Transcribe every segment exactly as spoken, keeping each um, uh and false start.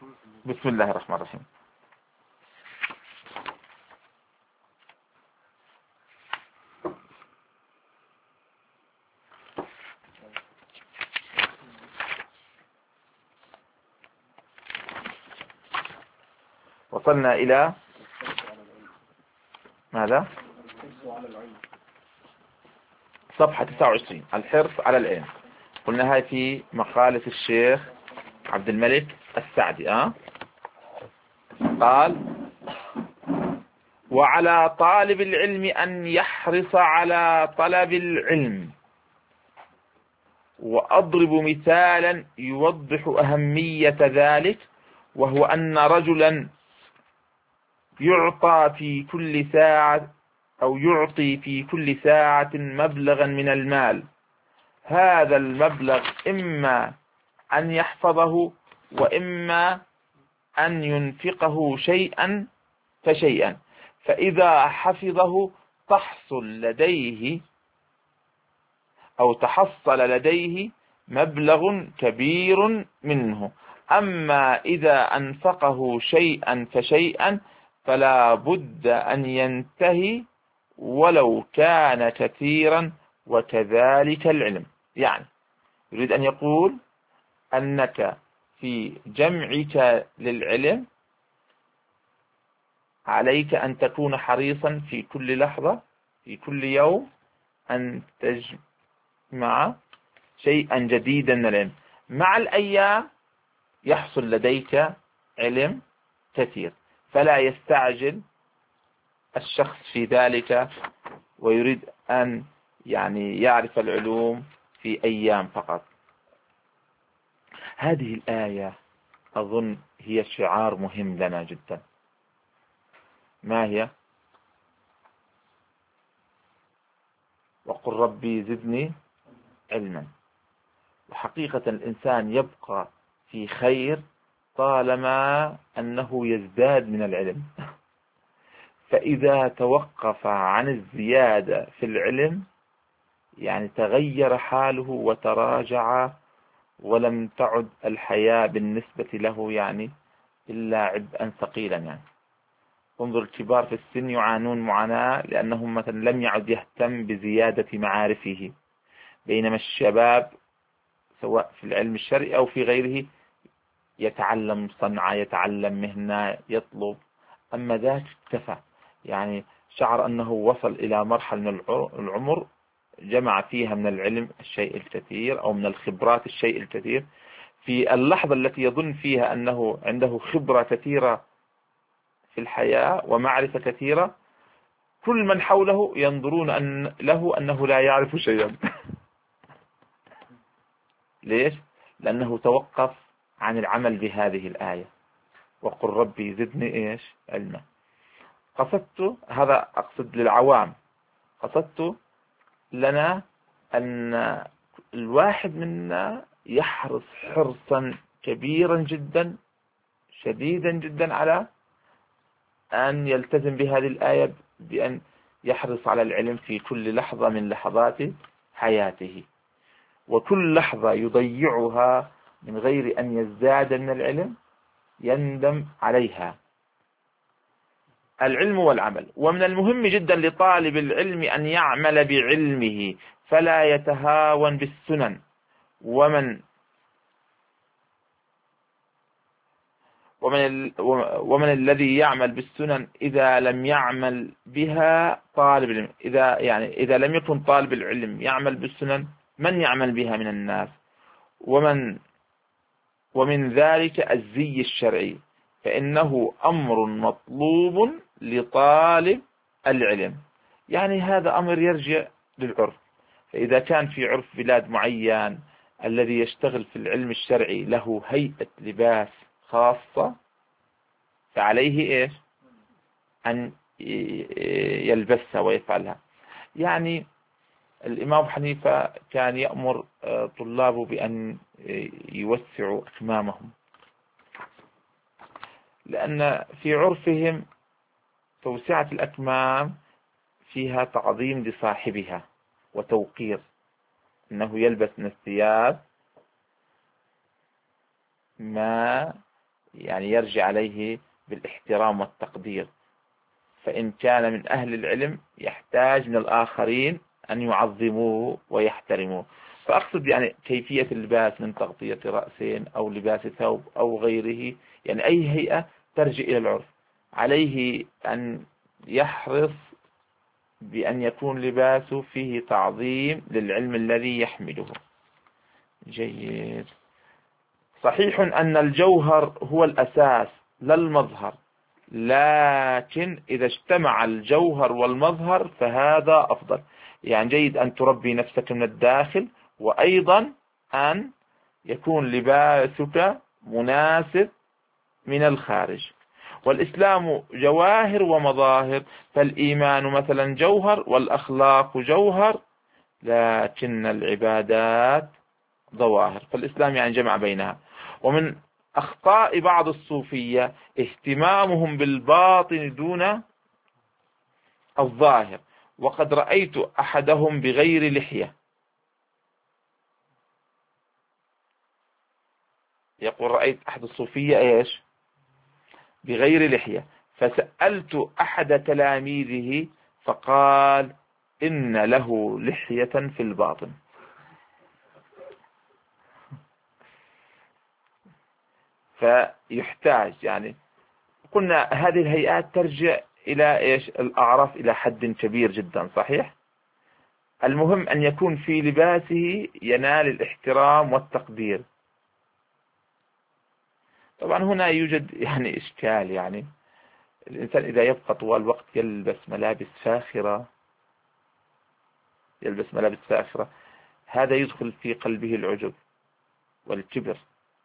بسم الله الرحمن الرحيم. وصلنا إلى ماذا؟ صفحة تسعة وعشرين، الحرص على العلم. قلنا هاي في مقالة الشيخ عبد الملك السعدي. أه؟ قال: وعلى طالب العلم أن يحرص على طلب العلم. وأضرب مثالا يوضح أهمية ذلك، وهو أن رجلا يعطى في كل ساعة أو يعطي في كل ساعة مبلغا من المال. هذا المبلغ إما أن يحفظه وإما أن ينفقه شيئا فشيئا، فإذا حفظه تحصل لديه أو تحصل لديه مبلغ كبير منه. أما إذا أنفقه شيئا فشيئا فلا بد أن ينتهي ولو كان كثيرا، وكذلك العلم. يعني يريد أن يقول أنك في جمعك للعلم عليك أن تكون حريصا في كل لحظة في كل يوم أن تجمع شيئا جديدا من العلم. مع الأيام يحصل لديك علم كثير، فلا يستعجل الشخص في ذلك ويريد أن يعني يعرف العلوم في أيام فقط. هذه الآية أظن هي شعار مهم لنا جدا. ما هي؟ وقل ربي زدني علما. وحقيقة الإنسان يبقى في خير طالما أنه يزداد من العلم. فإذا توقف عن الزيادة في العلم يعني تغير حاله وتراجع، ولم تعد الحياة بالنسبة له يعني إلا عبئا ثقيلا. يعني انظر الكبار في السن يعانون معاناة لأنهم مثلا لم يعد يهتم بزيادة معارفه، بينما الشباب سواء في العلم الشرعي أو في غيره يتعلم صنعة، يتعلم مهنة، يطلب. أما ذاك اكتفى، يعني شعر أنه وصل إلى مرحلة من العمر جمع فيها من العلم الشيء الكثير أو من الخبرات الشيء الكثير. في اللحظة التي يظن فيها أنه عنده خبرة كثيرة في الحياة ومعرفة كثيرة، كل من حوله ينظرون أن له أنه لا يعرف شيئا. ليش؟ لأنه توقف عن العمل بهذه الآية، وقل ربي زدني إيش علما. قصدت هذا، أقصد للعوام، قصدت لنا أن الواحد منا يحرص حرصا كبيرا جدا شديدا جدا على أن يلتزم بهذه الآية، بأن يحرص على العلم في كل لحظة من لحظات حياته. وكل لحظة يضيعها من غير أن يزداد من العلم يندم عليها. العلم والعمل. ومن المهم جدا لطالب العلم أن يعمل بعلمه فلا يتهاون بالسنن. ومن ومن ال ومن الذي يعمل بالسنن إذا لم يعمل بها طالب العلم، إذا يعني إذا لم يكن طالب العلم يعمل بالسنن، من يعمل بها من الناس؟ ومن ومن ذلك الزي الشرعي، فإنه أمر مطلوب لطالب العلم. يعني هذا أمر يرجع للعرف. فإذا كان في عرف بلاد معين الذي يشتغل في العلم الشرعي له هيئة لباس خاصة، فعليه إيش؟ أن يلبسها ويفعلها. يعني الإمام أبو حنيفة كان يأمر طلابه بأن يوسعوا أكمامهم، لأن في عرفهم توسعة الأكمام فيها تعظيم لصاحبها وتوقير، أنه يلبس من الثياب ما يعني يرجع عليه بالاحترام والتقدير. فإن كان من أهل العلم يحتاج من الآخرين أن يعظموه ويحترموه. فأقصد يعني كيفية اللباس من تغطية رأسين أو لباس ثوب أو غيره، يعني أي هيئة ترجع إلى العرف، عليه أن يحرص بأن يكون لباسه فيه تعظيم للعلم الذي يحمله. جيد. صحيح أن الجوهر هو الأساس لا المظهر، لكن إذا اجتمع الجوهر والمظهر فهذا أفضل. يعني جيد أن تربي نفسك من الداخل، وأيضا أن يكون لباسك مناسب من الخارج. والإسلام جواهر ومظاهر، فالإيمان مثلا جوهر والأخلاق جوهر، لكن العبادات ظواهر. فالإسلام يعني جمع بينها. ومن أخطاء بعض الصوفية اهتمامهم بالباطن دون الظاهر. وقد رأيت أحدهم بغير لحية، يقول رأيت أحد الصوفية إيش بغير لحية، فسألت أحد تلاميذه فقال إن له لحية في الباطن. فيحتاج يعني، قلنا هذه الهيئات ترجع إلى إيش الأعراف إلى حد كبير جدا، صحيح. المهم أن يكون في لباسه ينال الاحترام والتقدير. طبعا هنا يوجد يعني إشكال، يعني الإنسان إذا يبقى طوال الوقت يلبس ملابس فاخرة يلبس ملابس فاخرة هذا يدخل في قلبه العجب والكبر،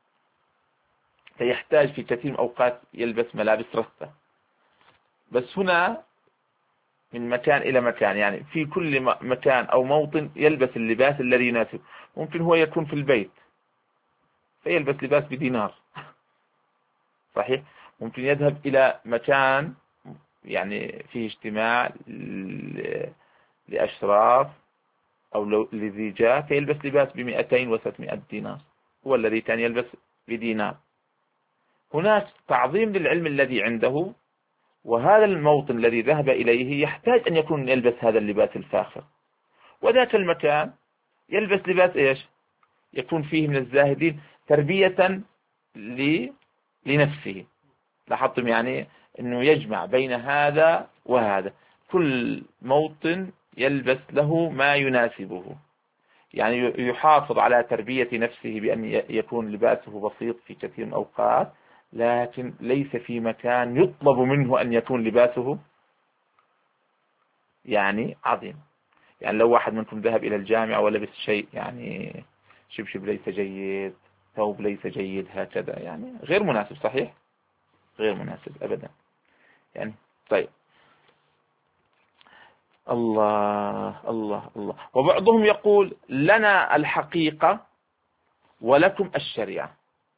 فيحتاج في كثير من الأوقات يلبس ملابس رثة. بس هنا من مكان إلى مكان، يعني في كل مكان أو موطن يلبس اللباس الذي يناسب. ممكن هو يكون في البيت فيلبس لباس بدينار، صحيح. ممكن يذهب إلى مكان يعني فيه اجتماع لأشراف أو لزيجات فيلبس لباس بمئتين وثلاثمائة دينار، هو الذي كان يلبس بدينار. هناك تعظيم للعلم الذي عنده، وهذا الموطن الذي ذهب إليه يحتاج أن يكون يلبس هذا اللباس الفاخر. وذاك المكان يلبس لباس إيش يكون فيه من الزاهدين تربية لنفسه. لاحظتم يعني أنه يجمع بين هذا وهذا، كل موطن يلبس له ما يناسبه، يعني يحافظ على تربية نفسه بأن يكون لباسه بسيط في كثير من الأوقات، لكن ليس في مكان يطلب منه أن يكون لباسه يعني عظيم. يعني لو واحد منكم ذهب إلى الجامعة ولبس شيء يعني شبشب ليس جيد، ثوب ليس جيد، هكذا يعني غير مناسب، صحيح غير مناسب أبدا يعني. طيب، الله الله الله. وبعضهم يقول لنا الحقيقة ولكم الشريعة.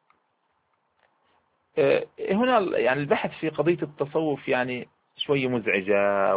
هنا يعني البحث في قضية التصوف يعني شوية مزعجة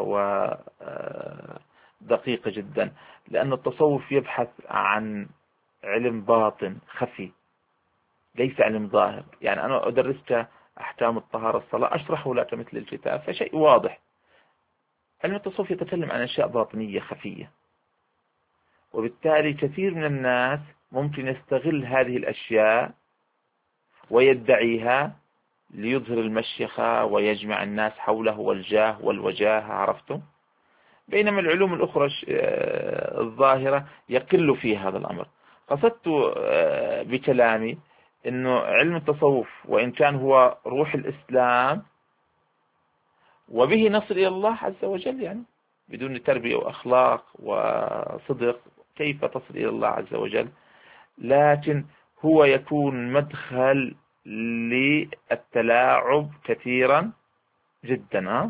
ودقيقة جدا، لأن التصوف يبحث عن علم باطن خفي ليس علم ظاهر. يعني أنا أدرسك أحكام الطهارة الصلاة أشرحه لك مثل الكتاب فشيء واضح. علم التصوف يتكلم عن أشياء باطنية خفية، وبالتالي كثير من الناس ممكن يستغل هذه الأشياء ويدعيها ليظهر المشيخة ويجمع الناس حوله والجاه والوجاهة، عرفتم؟ بينما العلوم الأخرى الظاهرة يقل فيها هذا الأمر. قصدت بكلامي أنه علم التصوف وإن كان هو روح الإسلام وبه نصل إلى الله عز وجل، يعني بدون تربية وأخلاق وصدق كيف تصل إلى الله عز وجل؟ لكن هو يكون مدخل للتلاعب كثيرا جدا.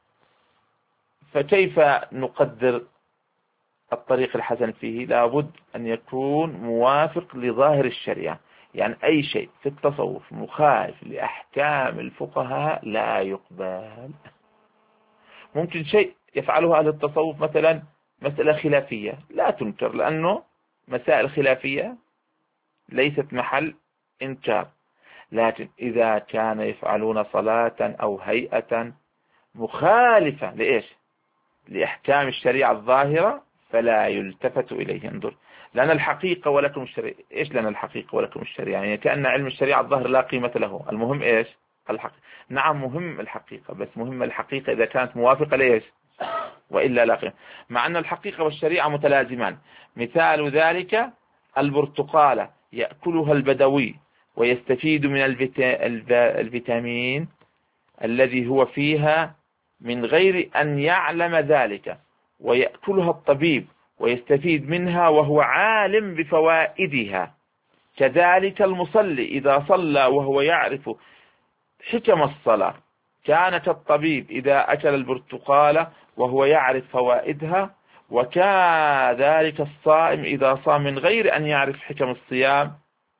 فكيف نقدر الطريق الحسن فيه؟ لابد أن يكون موافق لظاهر الشريعة. يعني أي شيء في التصوف مخالف لأحكام الفقهاء لا يقبل. ممكن شيء يفعله أهل التصوف مثلا مسألة خلافية لا تنكر، لأنه مسائل خلافية ليست محل إنكار. لكن إذا كان يفعلون صلاة أو هيئة مخالفة لإيش؟ لإحكام الشريعة الظاهرة فلا يلتفت إليه. انظر، لنا الحقيقة ولكم الشريعة. إيش لنا الحقيقة ولكم الشريعة؟ يعني كأن علم الشريعة الظاهر لا قيمة له. المهم إيش؟ الحقيقة. نعم مهم الحقيقة، بس مهم الحقيقة إذا كانت موافقة لإيش؟ وإلا لا قيمة. مع أن الحقيقة والشريعة متلازمان. مثال ذلك البرتقالة يأكلها البدوي ويستفيد من الفيتامين الذي هو فيها من غير أن يعلم ذلك، ويأكلها الطبيب ويستفيد منها وهو عالم بفوائدها. كذلك المصلي إذا صلى وهو يعرف حكم الصلاة كان كالطبيب إذا أكل البرتقالة وهو يعرف فوائدها، وكذلك الصائم إذا صام من غير أن يعرف حكم الصيام،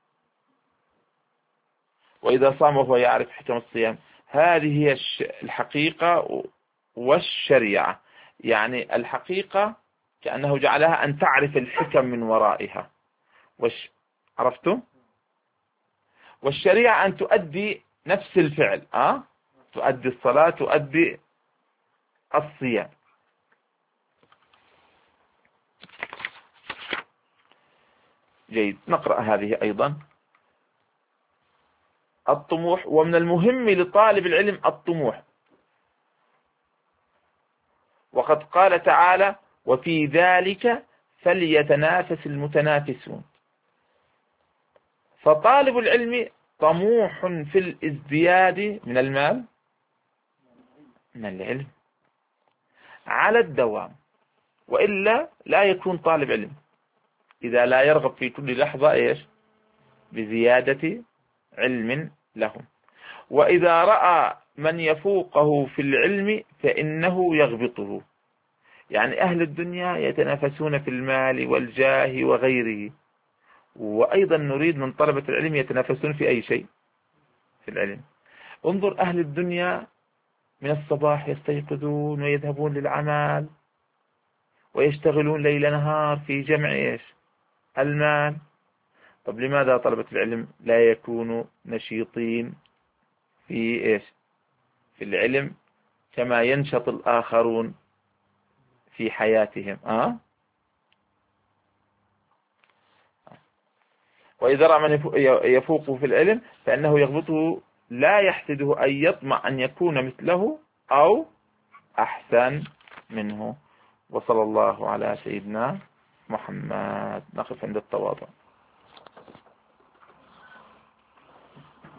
وإذا صام وهو يعرف حكم الصيام. هذه هي الحقيقة والشريعة. يعني الحقيقة كأنه جعلها أن تعرف الحكم من ورائها، وش عرفتم؟ والشريعة أن تؤدي نفس الفعل، أه؟ تؤدي الصلاة، تؤدي الصيام. جيد، نقرأ هذه أيضا. الطموح. ومن المهم لطالب العلم الطموح، وقد قال تعالى: وفي ذلك فليتنافس المتنافسون. فطالب العلم طموح في الازدياد من المال، من العلم، على الدوام، وإلا لا يكون طالب علم إذا لا يرغب في كل لحظة إيش؟ بزيادة علم لهم. وإذا رأى من يفوقه في العلم فإنه يغبطه. يعني أهل الدنيا يتنافسون في المال والجاه وغيره، وأيضا نريد من طلبة العلم يتنافسون في أي شيء؟ في العلم. انظر، أهل الدنيا من الصباح يستيقظون ويذهبون للعمل ويشتغلون ليل نهار في جمع إيش؟ المال. طب لماذا طلبة العلم لا يكونوا نشيطين في إيش؟ في العلم كما ينشط الآخرون في حياتهم. أه؟ وإذا رأى من يفوقه في العلم فإنه يغبطه، لا يحسده أن يطمع أن يكون مثله أو أحسن منه. وصلى الله على سيدنا محمد. نقف عند التواضع.